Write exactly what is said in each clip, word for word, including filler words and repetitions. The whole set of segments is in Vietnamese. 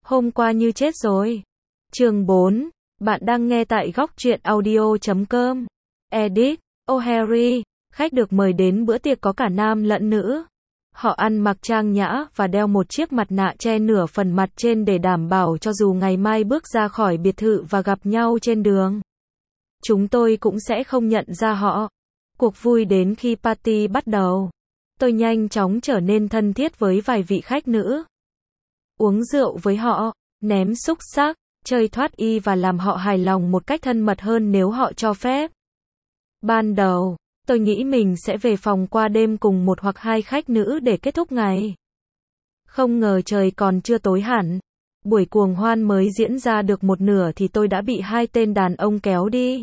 Hôm qua như chết rồi. Chương bốn. Bạn đang nghe tại góc truyện audio chấm com. Edit. Oh Harry, khách được mời đến bữa tiệc có cả nam lẫn nữ. Họ ăn mặc trang nhã và đeo một chiếc mặt nạ che nửa phần mặt trên để đảm bảo cho dù ngày mai bước ra khỏi biệt thự và gặp nhau trên đường, chúng tôi cũng sẽ không nhận ra họ. Cuộc vui đến khi party bắt đầu. Tôi nhanh chóng trở nên thân thiết với vài vị khách nữ. Uống rượu với họ, ném xúc xắc, chơi thoát y và làm họ hài lòng một cách thân mật hơn nếu họ cho phép. Ban đầu, tôi nghĩ mình sẽ về phòng qua đêm cùng một hoặc hai khách nữ để kết thúc ngày. Không ngờ trời còn chưa tối hẳn. Buổi cuồng hoan mới diễn ra được một nửa thì tôi đã bị hai tên đàn ông kéo đi.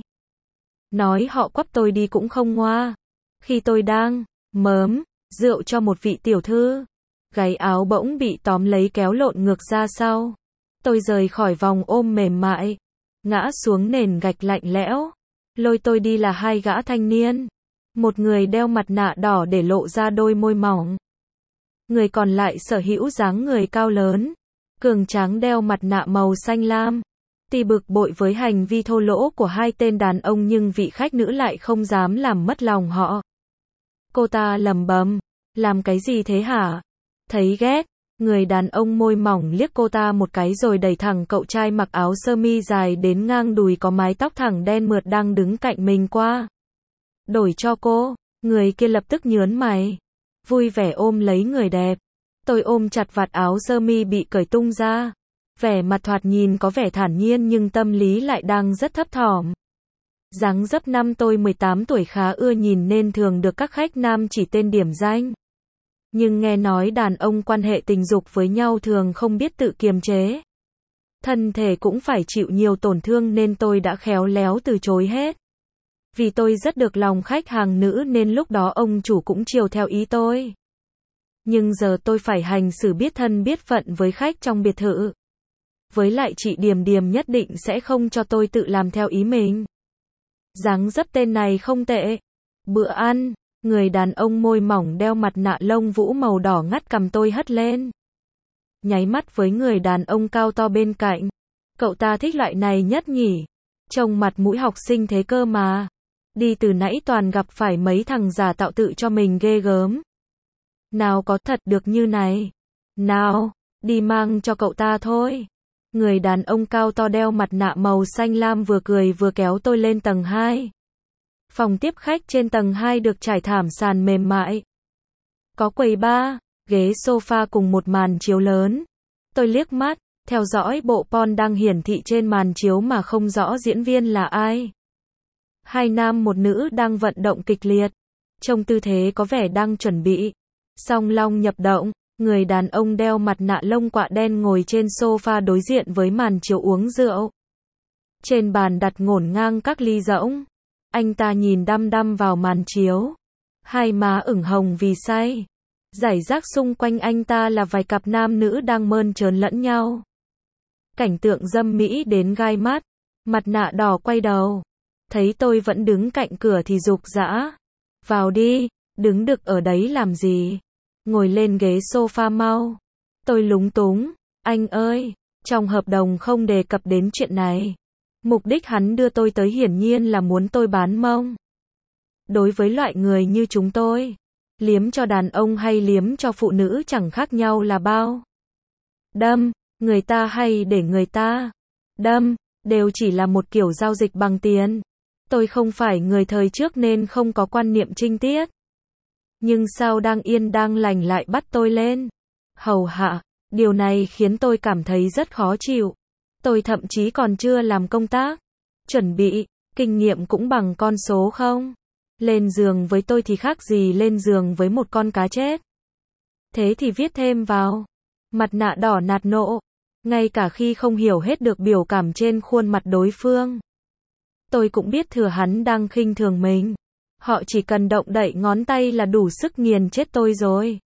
Nói họ quắp tôi đi cũng không ngoa. Khi tôi đang mớm rượu cho một vị tiểu thư, gáy áo bỗng bị tóm lấy kéo lộn ngược ra sau. Tôi rời khỏi vòng ôm mềm mại, ngã xuống nền gạch lạnh lẽo. Lôi tôi đi là hai gã thanh niên. Một người đeo mặt nạ đỏ để lộ ra đôi môi mỏng. Người còn lại sở hữu dáng người cao lớn, cường tráng đeo mặt nạ màu xanh lam. Tuy bực bội với hành vi thô lỗ của hai tên đàn ông nhưng vị khách nữ lại không dám làm mất lòng họ. Cô ta lẩm bẩm, làm cái gì thế hả? Thấy ghét, người đàn ông môi mỏng liếc cô ta một cái rồi đẩy thẳng cậu trai mặc áo sơ mi dài đến ngang đùi có mái tóc thẳng đen mượt đang đứng cạnh mình qua. Đổi cho cô. Người kia lập tức nhớn mày, vui vẻ ôm lấy người đẹp. Tôi ôm chặt vạt áo sơ mi bị cởi tung ra. Vẻ mặt thoạt nhìn có vẻ thản nhiên nhưng tâm lý lại đang rất thấp thỏm. Dáng dấp năm tôi mười tám tuổi khá ưa nhìn nên thường được các khách nam chỉ tên điểm danh. Nhưng nghe nói đàn ông quan hệ tình dục với nhau thường không biết tự kiềm chế. Thân thể cũng phải chịu nhiều tổn thương nên tôi đã khéo léo từ chối hết. Vì tôi rất được lòng khách hàng nữ nên lúc đó ông chủ cũng chiều theo ý tôi. Nhưng giờ tôi phải hành xử biết thân biết phận với khách trong biệt thự. Với lại chị Điềm Điềm nhất định sẽ không cho tôi tự làm theo ý mình. Dáng dấp tên này không tệ. Bữa ăn, người đàn ông môi mỏng đeo mặt nạ lông vũ màu đỏ ngắt cầm tôi hất lên. Nháy mắt với người đàn ông cao to bên cạnh. Cậu ta thích loại này nhất nhỉ? Trông mặt mũi học sinh thế cơ mà. Đi từ nãy toàn gặp phải mấy thằng giả tạo tự cho mình ghê gớm. Nào có thật được như này. Nào, đi mang cho cậu ta thôi. Người đàn ông cao to đeo mặt nạ màu xanh lam vừa cười vừa kéo tôi lên tầng hai. Phòng tiếp khách trên tầng hai được trải thảm sàn mềm mại. Có quầy bar, ghế sofa cùng một màn chiếu lớn. Tôi liếc mắt, theo dõi bộ porn đang hiển thị trên màn chiếu mà không rõ diễn viên là ai. Hai nam một nữ đang vận động kịch liệt. Trông tư thế có vẻ đang chuẩn bị song long nhập động. Người đàn ông đeo mặt nạ lông quạ đen ngồi trên sofa đối diện với màn chiếu uống rượu. Trên bàn đặt ngổn ngang các ly rỗng. Anh ta nhìn đăm đăm vào màn chiếu. Hai má ửng hồng vì say. Rải rác xung quanh anh ta là vài cặp nam nữ đang mơn trớn lẫn nhau. Cảnh tượng dâm mỹ đến gai mắt. Mặt nạ đỏ quay đầu. Thấy tôi vẫn đứng cạnh cửa thì giục giã. Vào đi, đứng đực ở đấy làm gì? Ngồi lên ghế sofa mau. Tôi lúng túng. Anh ơi, trong hợp đồng không đề cập đến chuyện này. Mục đích hắn đưa tôi tới hiển nhiên là muốn tôi bán mông. Đối với loại người như chúng tôi, liếm cho đàn ông hay liếm cho phụ nữ chẳng khác nhau là bao. Đâm, người ta hay để người ta đâm, đều chỉ là một kiểu giao dịch bằng tiền. Tôi không phải người thời trước nên không có quan niệm trinh tiết. Nhưng sao đang yên đang lành lại bắt tôi lên hầu hạ, điều này khiến tôi cảm thấy rất khó chịu. Tôi thậm chí còn chưa làm công tác chuẩn bị, kinh nghiệm cũng bằng con số không. Lên giường với tôi thì khác gì lên giường với một con cá chết. Thế thì viết thêm vào. Mặt nạ đỏ nạt nộ. Ngay cả khi không hiểu hết được biểu cảm trên khuôn mặt đối phương, tôi cũng biết thừa hắn đang khinh thường mình. Họ chỉ cần động đậy ngón tay là đủ sức nghiền chết tôi rồi.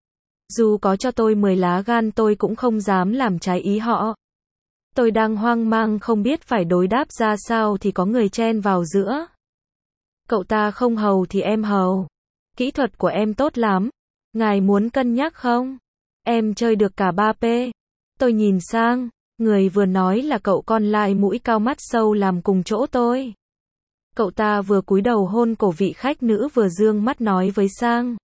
Dù có cho tôi mười lá gan tôi cũng không dám làm trái ý họ. Tôi đang hoang mang không biết phải đối đáp ra sao thì có người chen vào giữa. Cậu ta không hầu thì em hầu. Kỹ thuật của em tốt lắm. Ngài muốn cân nhắc không? Em chơi được cả ba P. Tôi nhìn sang, người vừa nói là cậu con lai mũi cao mắt sâu làm cùng chỗ tôi. Cậu ta vừa cúi đầu hôn cổ vị khách nữ vừa dương mắt nói với Sang.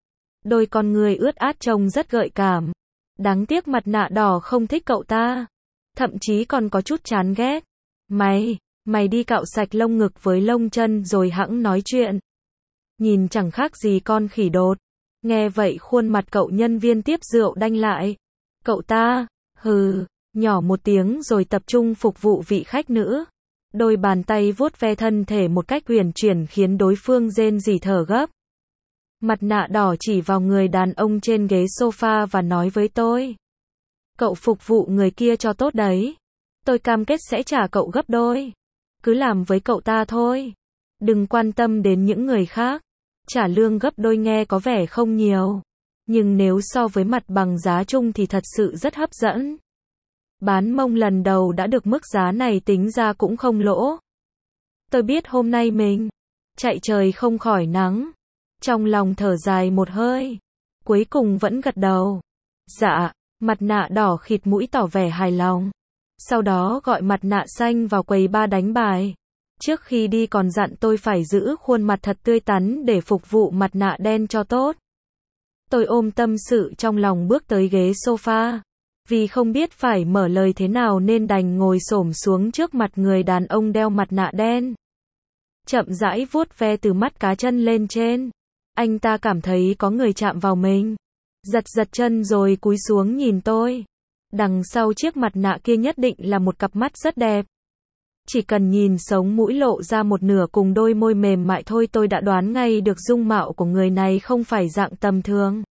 Đôi con người ướt át trông rất gợi cảm. Đáng tiếc mặt nạ đỏ không thích cậu ta. Thậm chí còn có chút chán ghét. Mày, mày đi cạo sạch lông ngực với lông chân rồi hẵng nói chuyện. Nhìn chẳng khác gì con khỉ đột. Nghe vậy khuôn mặt cậu nhân viên tiếp rượu đanh lại. Cậu ta, hừ, nhỏ một tiếng rồi tập trung phục vụ vị khách nữ. Đôi bàn tay vuốt ve thân thể một cách uyển chuyển khiến đối phương rên rỉ thở gấp. Mặt nạ đỏ chỉ vào người đàn ông trên ghế sofa và nói với tôi. Cậu phục vụ người kia cho tốt đấy. Tôi cam kết sẽ trả cậu gấp đôi. Cứ làm với cậu ta thôi. Đừng quan tâm đến những người khác. Trả lương gấp đôi nghe có vẻ không nhiều. Nhưng nếu so với mặt bằng giá chung thì thật sự rất hấp dẫn. Bán mông lần đầu đã được mức giá này tính ra cũng không lỗ. Tôi biết hôm nay mình chạy trời không khỏi nắng. Trong lòng thở dài một hơi. Cuối cùng vẫn gật đầu. Dạ, mặt nạ đỏ khịt mũi tỏ vẻ hài lòng. Sau đó gọi mặt nạ xanh vào quầy bar đánh bài. Trước khi đi còn dặn tôi phải giữ khuôn mặt thật tươi tắn để phục vụ mặt nạ đen cho tốt. Tôi ôm tâm sự trong lòng bước tới ghế sofa. Vì không biết phải mở lời thế nào nên đành ngồi xổm xuống trước mặt người đàn ông đeo mặt nạ đen. Chậm rãi vuốt ve từ mắt cá chân lên trên. Anh ta cảm thấy có người chạm vào mình. Giật giật chân rồi cúi xuống nhìn tôi. Đằng sau chiếc mặt nạ kia nhất định là một cặp mắt rất đẹp. Chỉ cần nhìn sống mũi lộ ra một nửa cùng đôi môi mềm mại thôi tôi đã đoán ngay được dung mạo của người này không phải dạng tầm thường.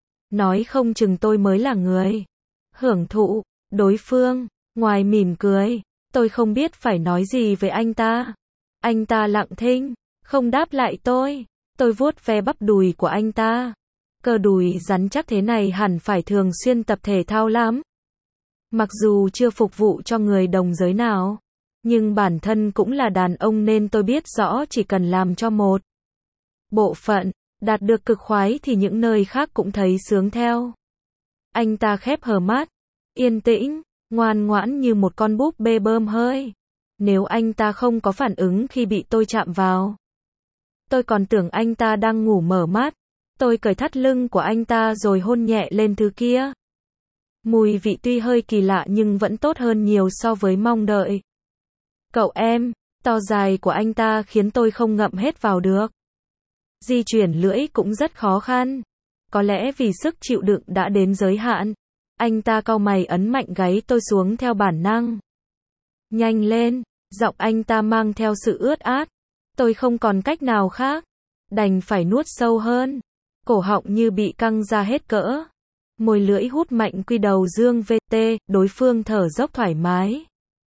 Nói không chừng tôi mới là người hưởng thụ. Đối phương, ngoài mỉm cười, tôi không biết phải nói gì với anh ta. Anh ta lặng thinh, không đáp lại tôi. Tôi vuốt ve bắp đùi của anh ta. Cơ đùi rắn chắc thế này hẳn phải thường xuyên tập thể thao lắm. Mặc dù chưa phục vụ cho người đồng giới nào, nhưng bản thân cũng là đàn ông nên tôi biết rõ chỉ cần làm cho một bộ phận đạt được cực khoái thì những nơi khác cũng thấy sướng theo. Anh ta khép hờ mắt, yên tĩnh, ngoan ngoãn như một con búp bê bơm hơi. Nếu anh ta không có phản ứng khi bị tôi chạm vào, tôi còn tưởng anh ta đang ngủ mở mắt. Tôi cởi thắt lưng của anh ta rồi hôn nhẹ lên thứ kia. Mùi vị tuy hơi kỳ lạ nhưng vẫn tốt hơn nhiều so với mong đợi. Cậu em, to dài của anh ta khiến tôi không ngậm hết vào được. Di chuyển lưỡi cũng rất khó khăn. Có lẽ vì sức chịu đựng đã đến giới hạn. Anh ta cau mày ấn mạnh gáy tôi xuống theo bản năng. Nhanh lên, giọng anh ta mang theo sự ướt át. Tôi không còn cách nào khác. Đành phải nuốt sâu hơn. Cổ họng như bị căng ra hết cỡ. Môi lưỡi hút mạnh quy đầu dương vê tê, đối phương thở dốc thoải mái.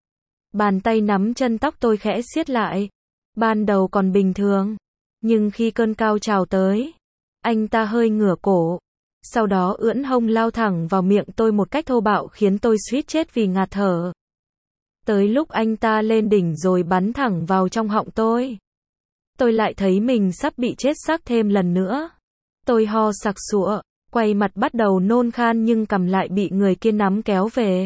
Bàn tay nắm chân tóc tôi khẽ siết lại. Ban đầu còn bình thường. Nhưng khi cơn cao trào tới, anh ta hơi ngửa cổ. Sau đó ưỡn hông lao thẳng vào miệng tôi một cách thô bạo khiến tôi suýt chết vì ngạt thở. Tới lúc anh ta lên đỉnh rồi bắn thẳng vào trong họng tôi. Tôi lại thấy mình sắp bị chết xác thêm lần nữa. Tôi ho sặc sụa, quay mặt bắt đầu nôn khan nhưng cằm lại bị người kia nắm kéo về.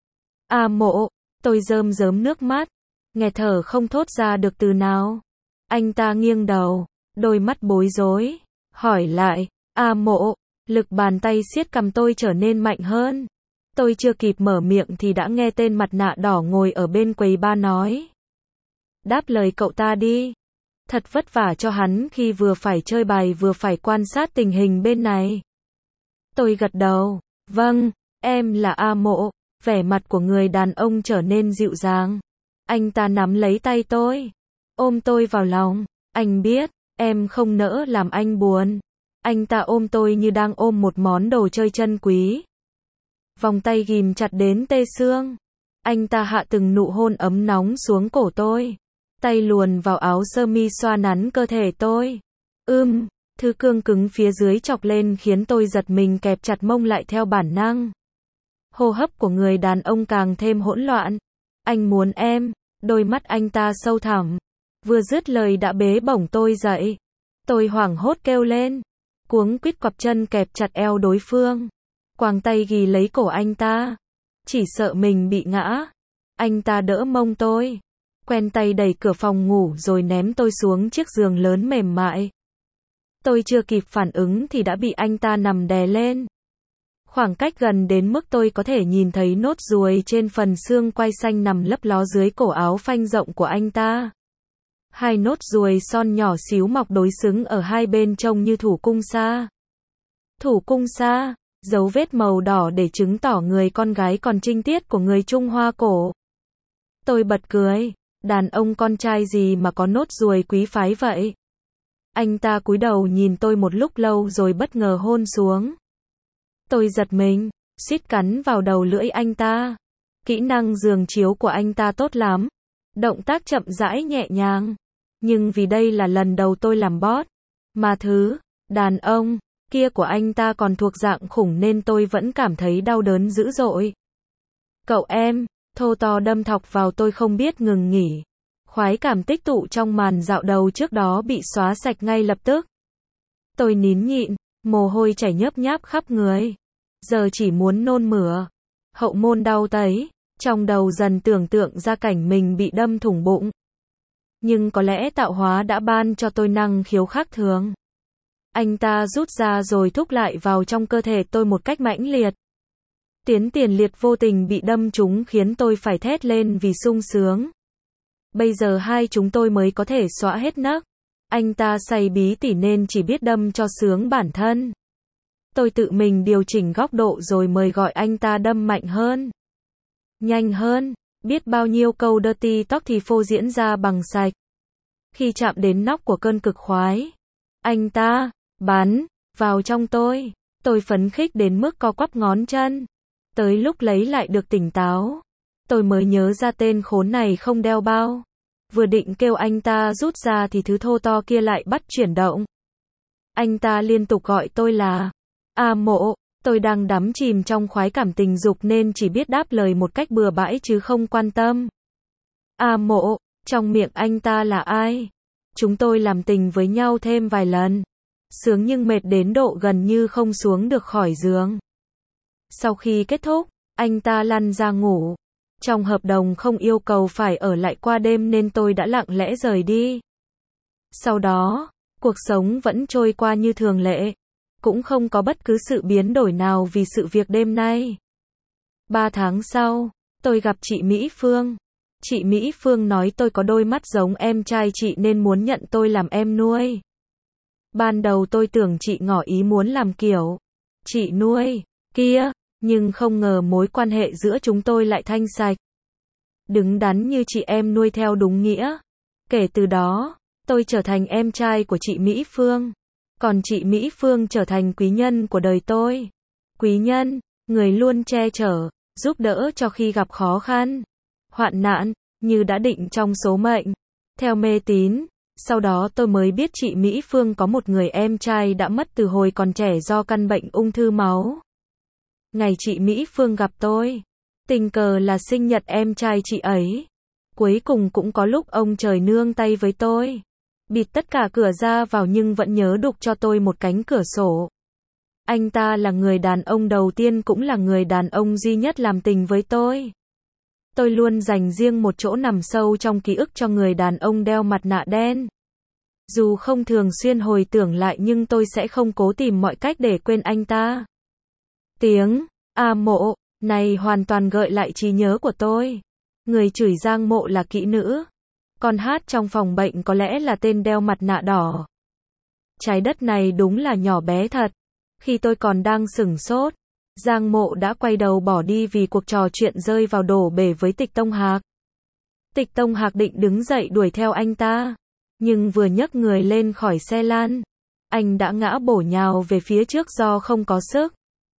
A Mộ, tôi rơm rớm nước mắt, nghẹt thở không thốt ra được từ nào. Anh ta nghiêng đầu, đôi mắt bối rối, hỏi lại, A Mộ, lực bàn tay siết cằm tôi trở nên mạnh hơn. Tôi chưa kịp mở miệng thì đã nghe tên mặt nạ đỏ ngồi ở bên quầy bar nói. Đáp lời cậu ta đi. Thật vất vả cho hắn khi vừa phải chơi bài vừa phải quan sát tình hình bên này. Tôi gật đầu, vâng, em là A Mộ. Vẻ mặt của người đàn ông trở nên dịu dàng. Anh ta nắm lấy tay tôi, ôm tôi vào lòng. Anh biết, em không nỡ làm anh buồn. Anh ta ôm tôi như đang ôm một món đồ chơi chân quý. Vòng tay ghìm chặt đến tê xương. Anh ta hạ từng nụ hôn ấm nóng xuống cổ tôi. Tay luồn vào áo sơ mi xoa nắn cơ thể tôi. Ưm, thứ cương cứng phía dưới chọc lên khiến tôi giật mình kẹp chặt mông lại theo bản năng. Hô hấp của người đàn ông càng thêm hỗn loạn. Anh muốn em, đôi mắt anh ta sâu thẳm. Vừa dứt lời đã bế bổng tôi dậy. Tôi hoảng hốt kêu lên. Cuống quýt quặp chân kẹp chặt eo đối phương. Quàng tay ghì lấy cổ anh ta. chỉ sợ mình bị ngã. Anh ta đỡ mông tôi, quen tay đẩy cửa phòng ngủ rồi ném tôi xuống chiếc giường lớn mềm mại. Tôi chưa kịp phản ứng thì đã bị anh ta nằm đè lên. Khoảng cách gần đến mức tôi có thể nhìn thấy nốt ruồi trên phần xương quai xanh nằm lấp ló dưới cổ áo phanh rộng của anh ta. Hai nốt ruồi son nhỏ xíu mọc đối xứng ở hai bên trông như thủ cung sa. Thủ cung sa, dấu vết màu đỏ để chứng tỏ người con gái còn trinh tiết của người Trung Hoa cổ. Tôi bật cười, đàn ông con trai gì mà có nốt ruồi quý phái vậy? Anh ta cúi đầu nhìn tôi một lúc lâu rồi bất ngờ hôn xuống. Tôi giật mình, suýt cắn vào đầu lưỡi anh ta. Kỹ năng giường chiếu của anh ta tốt lắm. Động tác chậm rãi nhẹ nhàng. Nhưng vì đây là lần đầu tôi làm boss, mà thứ đàn ông kia của anh ta còn thuộc dạng khủng nên tôi vẫn cảm thấy đau đớn dữ dội. Cậu em, thô to đâm thọc vào tôi không biết ngừng nghỉ. Khoái cảm tích tụ trong màn dạo đầu trước đó bị xóa sạch ngay lập tức. Tôi nín nhịn, mồ hôi chảy nhớp nháp khắp người. Giờ chỉ muốn nôn mửa. Hậu môn đau tấy, trong đầu dần tưởng tượng ra cảnh mình bị đâm thủng bụng. Nhưng có lẽ tạo hóa đã ban cho tôi năng khiếu khác thường. Anh ta rút ra rồi thúc lại vào trong cơ thể tôi một cách mãnh liệt. Tiến tiền liệt vô tình bị đâm trúng khiến tôi phải thét lên vì sung sướng. Bây giờ hai chúng tôi mới có thể xóa hết nấc. Anh ta say bí tỉ nên chỉ biết đâm cho sướng bản thân. Tôi tự mình điều chỉnh góc độ rồi mời gọi anh ta đâm mạnh hơn. Nhanh hơn, biết bao nhiêu câu dirty talk thì phô diễn ra bằng sạch. Khi chạm đến nóc của cơn cực khoái, anh ta bắn vào trong tôi. Tôi phấn khích đến mức co quắp ngón chân. Tới lúc lấy lại được tỉnh táo, tôi mới nhớ ra tên khốn này không đeo bao. Vừa định kêu anh ta rút ra thì thứ thô to kia lại bắt chuyển động. Anh ta liên tục gọi tôi là A Mộ. Tôi đang đắm chìm trong khoái cảm tình dục nên chỉ biết đáp lời một cách bừa bãi chứ không quan tâm. A Mộ, trong miệng anh ta là ai? Chúng tôi làm tình với nhau thêm vài lần. Sướng nhưng mệt đến độ gần như không xuống được khỏi giường. Sau khi kết thúc, anh ta lăn ra ngủ. Trong hợp đồng không yêu cầu phải ở lại qua đêm nên tôi đã lặng lẽ rời đi. Sau đó, cuộc sống vẫn trôi qua như thường lệ. Cũng không có bất cứ sự biến đổi nào vì sự việc đêm nay. Ba tháng sau, tôi gặp chị Mỹ Phương. Chị Mỹ Phương nói tôi có đôi mắt giống em trai chị nên muốn nhận tôi làm em nuôi. Ban đầu tôi tưởng chị ngỏ ý muốn làm kiểu chị nuôi kia, nhưng không ngờ mối quan hệ giữa chúng tôi lại thanh sạch. Đứng đắn như chị em nuôi theo đúng nghĩa. Kể từ đó, tôi trở thành em trai của chị Mỹ Phương. Còn chị Mỹ Phương trở thành quý nhân của đời tôi. Quý nhân, người luôn che chở, giúp đỡ cho khi gặp khó khăn, hoạn nạn, như đã định trong số mệnh. Theo mê tín, sau đó tôi mới biết chị Mỹ Phương có một người em trai đã mất từ hồi còn trẻ do căn bệnh ung thư máu. Ngày chị Mỹ Phương gặp tôi, tình cờ là sinh nhật em trai chị ấy. Cuối cùng cũng có lúc ông trời nương tay với tôi. Bịt tất cả cửa ra vào nhưng vẫn nhớ đục cho tôi một cánh cửa sổ. Anh ta là người đàn ông đầu tiên cũng là người đàn ông duy nhất làm tình với tôi. Tôi luôn dành riêng một chỗ nằm sâu trong ký ức cho người đàn ông đeo mặt nạ đen. Dù không thường xuyên hồi tưởng lại nhưng tôi sẽ không cố tìm mọi cách để quên anh ta. Tiếng A Mộ này hoàn toàn gợi lại trí nhớ của tôi. Người chửi Giang Mộ là kỹ nữ. Con hát trong phòng bệnh có lẽ là tên đeo mặt nạ đỏ. Trái đất này đúng là nhỏ bé thật. Khi tôi còn đang sửng sốt, Giang Mộ đã quay đầu bỏ đi vì cuộc trò chuyện rơi vào đổ bể với Tịch Tông Hạc. Tịch Tông Hạc định đứng dậy đuổi theo anh ta, nhưng vừa nhấc người lên khỏi xe lan, anh đã ngã bổ nhào về phía trước do không có sức.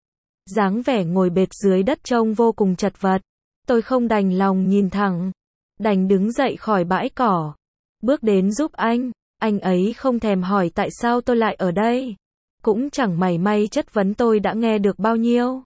Dáng vẻ ngồi bệt dưới đất trông vô cùng chật vật. Tôi không đành lòng nhìn thẳng, đành đứng dậy khỏi bãi cỏ, bước đến giúp anh. Anh ấy không thèm hỏi tại sao tôi lại ở đây, cũng chẳng mảy may chất vấn tôi đã nghe được bao nhiêu.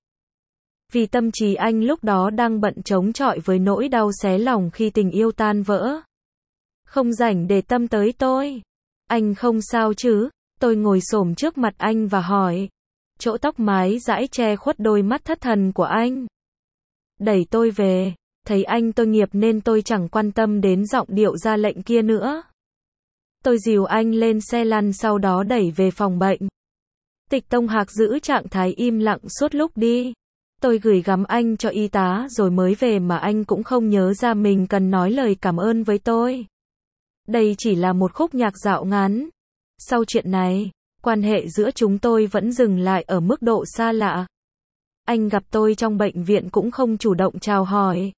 Vì tâm trí anh lúc đó đang bận chống chọi với nỗi đau xé lòng khi tình yêu tan vỡ. Không rảnh để tâm tới tôi. Anh không sao chứ? Tôi ngồi xổm trước mặt anh và hỏi. Chỗ tóc mái dãi che khuất đôi mắt thất thần của anh. đẩy tôi về. Thấy anh tôi nghiệp nên tôi chẳng quan tâm đến giọng điệu ra lệnh kia nữa. Tôi dìu anh lên xe lăn sau đó đẩy về phòng bệnh. Tịch Tông Hạc giữ trạng thái im lặng suốt lúc đi. Tôi gửi gắm anh cho y tá rồi mới về mà anh cũng không nhớ ra mình cần nói lời cảm ơn với tôi. Đây chỉ là một khúc nhạc dạo ngắn. Sau chuyện này, quan hệ giữa chúng tôi vẫn dừng lại ở mức độ xa lạ. Anh gặp tôi trong bệnh viện cũng không chủ động chào hỏi.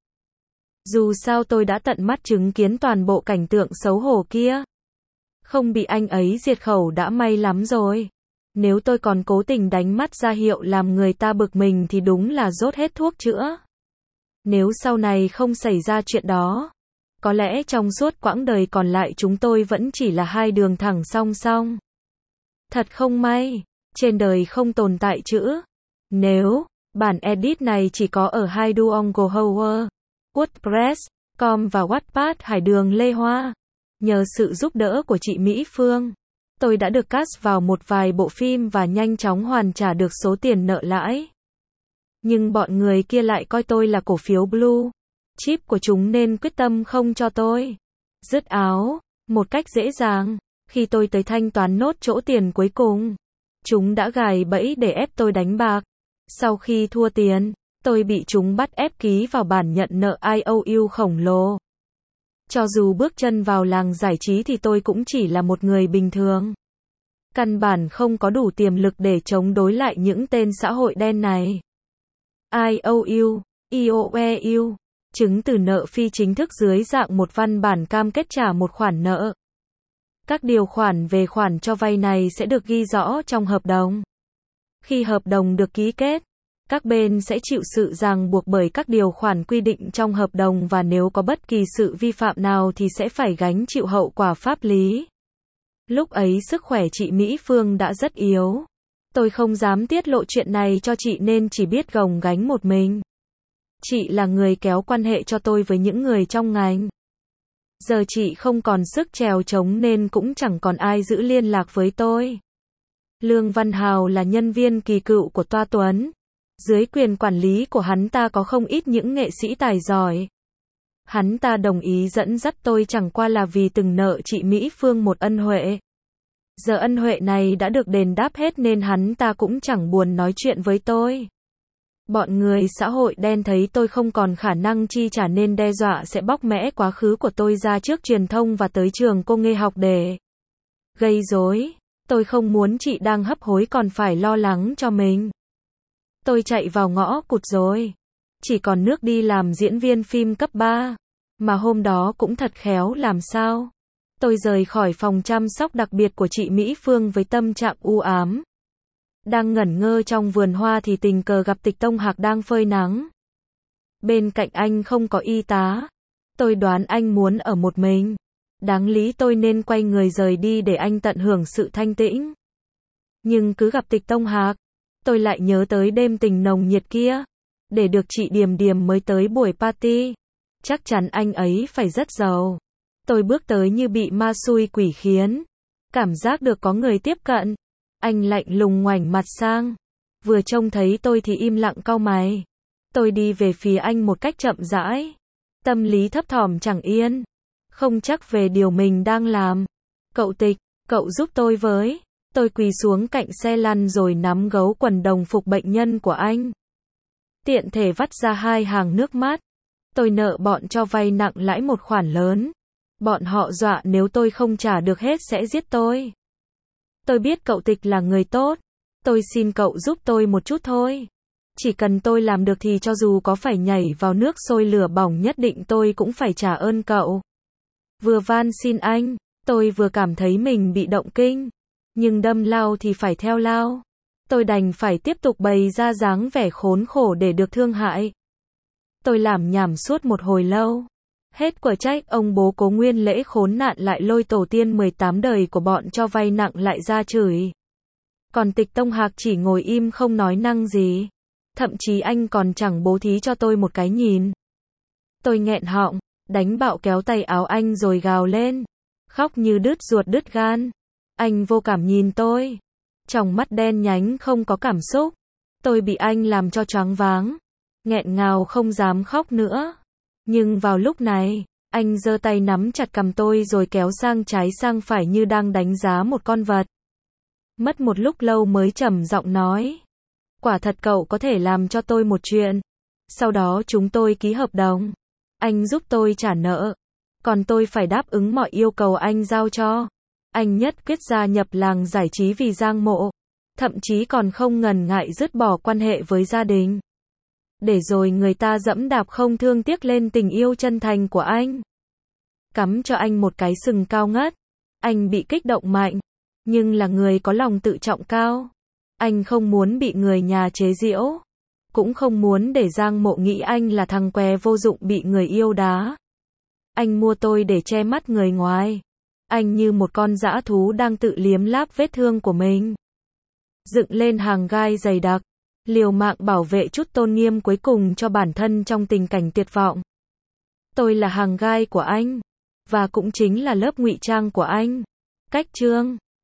Dù sao tôi đã tận mắt chứng kiến toàn bộ cảnh tượng xấu hổ kia. Không bị anh ấy diệt khẩu đã may lắm rồi. Nếu tôi còn cố tình đánh mắt ra hiệu làm người ta bực mình thì đúng là dốt hết thuốc chữa. Nếu sau này không xảy ra chuyện đó, có lẽ trong suốt quãng đời còn lại chúng tôi vẫn chỉ là hai đường thẳng song song. Thật không may, trên đời không tồn tại chữ nếu. Bản edit này chỉ có ở hai Duolingo Hour, WordPress chấm com và Wattpad Hải Đường Lê Hoa. Nhờ sự giúp đỡ của chị Mỹ Phương, tôi đã được cast vào một vài bộ phim và nhanh chóng hoàn trả được số tiền nợ lãi. Nhưng bọn người kia lại coi tôi là cổ phiếu blue chip của chúng nên quyết tâm không cho tôi dứt áo một cách dễ dàng. Khi tôi tới thanh toán nốt chỗ tiền cuối cùng, chúng đã gài bẫy để ép tôi đánh bạc. Sau khi thua tiền, tôi bị chúng bắt ép ký vào bản nhận nợ i o u khổng lồ. Cho dù bước chân vào làng giải trí thì tôi cũng chỉ là một người bình thường. Căn bản không có đủ tiềm lực để chống đối lại những tên xã hội đen này. i o u, i o e u, chứng từ nợ phi chính thức dưới dạng một văn bản cam kết trả một khoản nợ. Các điều khoản về khoản cho vay này sẽ được ghi rõ trong hợp đồng. Khi hợp đồng được ký kết, các bên sẽ chịu sự ràng buộc bởi các điều khoản quy định trong hợp đồng và nếu có bất kỳ sự vi phạm nào thì sẽ phải gánh chịu hậu quả pháp lý. Lúc ấy sức khỏe chị Mỹ Phương đã rất yếu. Tôi không dám tiết lộ chuyện này cho chị nên chỉ biết gồng gánh một mình. Chị là người kéo quan hệ cho tôi với những người trong ngành. Giờ chị không còn sức trèo trống nên cũng chẳng còn ai giữ liên lạc với tôi. Lương Văn Hào là nhân viên kỳ cựu của Toa Tuấn. Dưới quyền quản lý của hắn ta có không ít những nghệ sĩ tài giỏi. Hắn ta đồng ý dẫn dắt tôi chẳng qua là vì từng nợ chị Mỹ Phương một ân huệ. Giờ ân huệ này đã được đền đáp hết nên hắn ta cũng chẳng buồn nói chuyện với tôi. Bọn người xã hội đen thấy tôi không còn khả năng chi trả nên đe dọa sẽ bóc mẽ quá khứ của tôi ra trước truyền thông và tới trường cô nghe học để gây rối. Tôi không muốn chị đang hấp hối còn phải lo lắng cho mình. Tôi chạy vào ngõ cụt rồi. Chỉ còn nước đi làm diễn viên phim cấp ba. Mà hôm đó cũng thật khéo làm sao. Tôi rời khỏi phòng chăm sóc đặc biệt của chị Mỹ Phương với tâm trạng u ám. Đang ngẩn ngơ trong vườn hoa thì tình cờ gặp Tịch Tông Hạc đang phơi nắng. Bên cạnh anh không có y tá. Tôi đoán anh muốn ở một mình. Đáng lý tôi nên quay người rời đi để anh tận hưởng sự thanh tĩnh. Nhưng cứ gặp Tịch Tông Hạc, tôi lại nhớ tới đêm tình nồng nhiệt kia. Để được chị Điềm Điềm mới tới buổi party. Chắc chắn anh ấy phải rất giàu. Tôi bước tới như bị ma xui quỷ khiến. Cảm giác được có người tiếp cận. Anh lạnh lùng ngoảnh mặt sang. Vừa trông thấy tôi thì im lặng cau mày. Tôi đi về phía anh một cách chậm rãi. Tâm lý thấp thỏm chẳng yên. Không chắc về điều mình đang làm. Cậu Tịch, cậu giúp tôi với. Tôi quỳ xuống cạnh xe lăn rồi nắm gấu quần đồng phục bệnh nhân của anh. Tiện thể vắt ra hai hàng nước mắt. Tôi nợ bọn cho vay nặng lãi một khoản lớn. Bọn họ dọa nếu tôi không trả được hết sẽ giết tôi. Tôi biết cậu Tịch là người tốt. Tôi xin cậu giúp tôi một chút thôi. Chỉ cần tôi làm được thì cho dù có phải nhảy vào nước sôi lửa bỏng nhất định tôi cũng phải trả ơn cậu. Vừa van xin anh, tôi vừa cảm thấy mình bị động kinh. Nhưng đâm lao thì phải theo lao. Tôi đành phải tiếp tục bày ra dáng vẻ khốn khổ để được thương hại. Tôi làm nhảm suốt một hồi lâu. Hết của trách ông bố Cố Nguyên Lễ khốn nạn lại lôi tổ tiên mười tám đời của bọn cho vay nặng lại ra chửi. Còn Tịch Tông Hạc chỉ ngồi im không nói năng gì. Thậm chí anh còn chẳng bố thí cho tôi một cái nhìn. Tôi nghẹn họng, đánh bạo kéo tay áo anh rồi gào lên. Khóc như đứt ruột đứt gan. Anh vô cảm nhìn tôi. Trong mắt đen nhánh không có cảm xúc. Tôi bị anh làm cho choáng váng. nghẹn ngào không dám khóc nữa. Nhưng vào lúc này, anh giơ tay nắm chặt cằm tôi rồi kéo sang trái sang phải như đang đánh giá một con vật. Mất một lúc lâu mới trầm giọng nói. Quả thật cậu có thể làm cho tôi một chuyện. Sau đó chúng tôi ký hợp đồng. Anh giúp tôi trả nợ. Còn tôi phải đáp ứng mọi yêu cầu anh giao cho. Anh nhất quyết gia nhập làng giải trí vì Giang Mộ. Thậm chí còn không ngần ngại dứt bỏ quan hệ với gia đình. Để rồi người ta dẫm đạp không thương tiếc lên tình yêu chân thành của anh. Cắm cho anh một cái sừng cao ngất. Anh bị kích động mạnh. Nhưng là người có lòng tự trọng cao. Anh không muốn bị người nhà chế giễu. Cũng không muốn để Giang Mộ nghĩ anh là thằng què vô dụng bị người yêu đá. Anh mua tôi để che mắt người ngoài. Anh như một con dã thú đang tự liếm láp vết thương của mình. Dựng lên hàng gai dày đặc. Liều mạng bảo vệ chút tôn nghiêm cuối cùng cho bản thân trong tình cảnh tuyệt vọng. Tôi là hàng gai của anh. Và cũng chính là lớp ngụy trang của anh. Cách chương